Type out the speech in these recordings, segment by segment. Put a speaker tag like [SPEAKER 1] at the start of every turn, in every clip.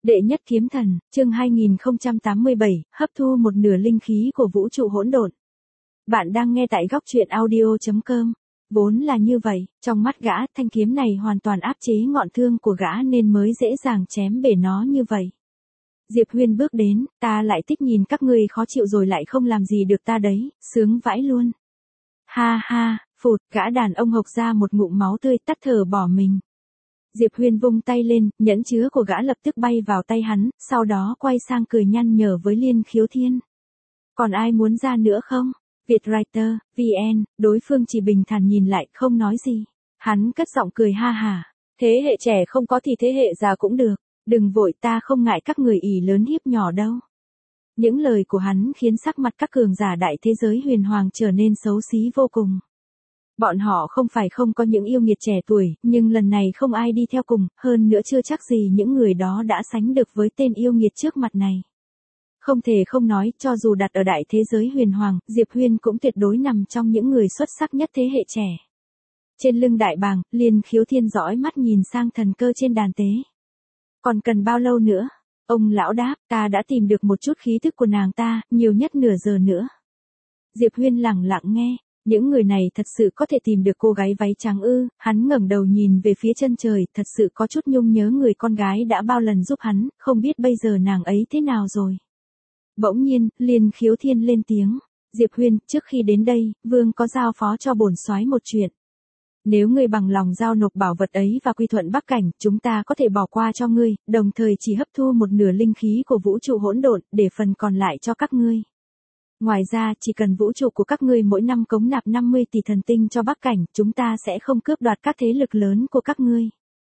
[SPEAKER 1] Đệ nhất kiếm thần, chương 2087, hấp thu một nửa linh khí của vũ trụ hỗn độn. Bạn đang nghe tại góc truyện audio.com. Vốn là như vậy, trong mắt gã, thanh kiếm này hoàn toàn áp chế ngọn thương của gã nên mới dễ dàng chém bể nó như vậy. Diệp Huyên bước đến, ta lại thích nhìn các ngươi khó chịu rồi lại không làm gì được ta đấy, sướng vãi luôn. Ha ha, phụt, gã đàn ông hộc ra một ngụm máu tươi tắt thở bỏ mình. Diệp Huyên vung tay lên, nhẫn chứa của gã lập tức bay vào tay hắn, sau đó quay sang cười nhăn nhở với Liên Khiếu Thiên. Còn ai muốn ra nữa không? Vietwriter, VN, đối phương chỉ bình thản nhìn lại, không nói gì. Hắn cất giọng cười ha hả. Thế hệ trẻ không có thì thế hệ già cũng được. Đừng vội, ta không ngại các người ỷ lớn hiếp nhỏ đâu. Những lời của hắn khiến sắc mặt các cường giả đại thế giới huyền hoàng trở nên xấu xí vô cùng. Bọn họ không phải không có những yêu nghiệt trẻ tuổi, nhưng lần này không ai đi theo cùng, hơn nữa chưa chắc gì những người đó đã sánh được với tên yêu nghiệt trước mặt này. Không thể không nói, cho dù đặt ở đại thế giới huyền hoàng, Diệp Huyên cũng tuyệt đối nằm trong những người xuất sắc nhất thế hệ trẻ. Trên lưng đại bàng, Liên Khiếu Thiên dõi mắt nhìn sang thần cơ trên đàn tế. Còn cần bao lâu nữa? Ông lão đáp, ta đã tìm được một chút khí thức của nàng ta, nhiều nhất nửa giờ nữa. Diệp Huyên lặng lặng nghe. Những người này thật sự có thể tìm được cô gái váy trắng ư? Hắn ngẩng đầu nhìn về phía chân trời, thật sự có chút nhung nhớ người con gái đã bao lần giúp hắn, không biết bây giờ nàng ấy thế nào rồi. Bỗng nhiên, Liên Khiếu Thiên lên tiếng. Diệp Huyên, trước khi đến đây, Vương có giao phó cho bổn soái một chuyện. Nếu ngươi bằng lòng giao nộp bảo vật ấy và quy thuận Bắc Cảnh, chúng ta có thể bỏ qua cho ngươi, đồng thời chỉ hấp thu một nửa linh khí của vũ trụ hỗn độn, để phần còn lại cho các ngươi. Ngoài ra, chỉ cần vũ trụ của các ngươi mỗi năm cống nạp 50 tỷ thần tinh cho Bắc Cảnh, chúng ta sẽ không cướp đoạt các thế lực lớn của các ngươi.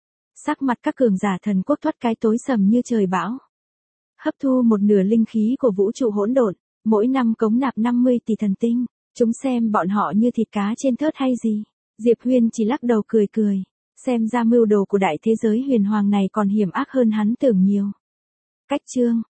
[SPEAKER 1] Sắc mặt các cường giả thần quốc thoát cái tối sầm như trời bão. Hấp thu một nửa linh khí của vũ trụ hỗn độn, mỗi năm cống nạp 50 tỷ thần tinh, chúng xem bọn họ như thịt cá trên thớt hay gì. Diệp Huyên chỉ lắc đầu cười cười, xem ra mưu đồ của đại thế giới huyền hoàng này còn hiểm ác hơn hắn tưởng nhiều. Cách chương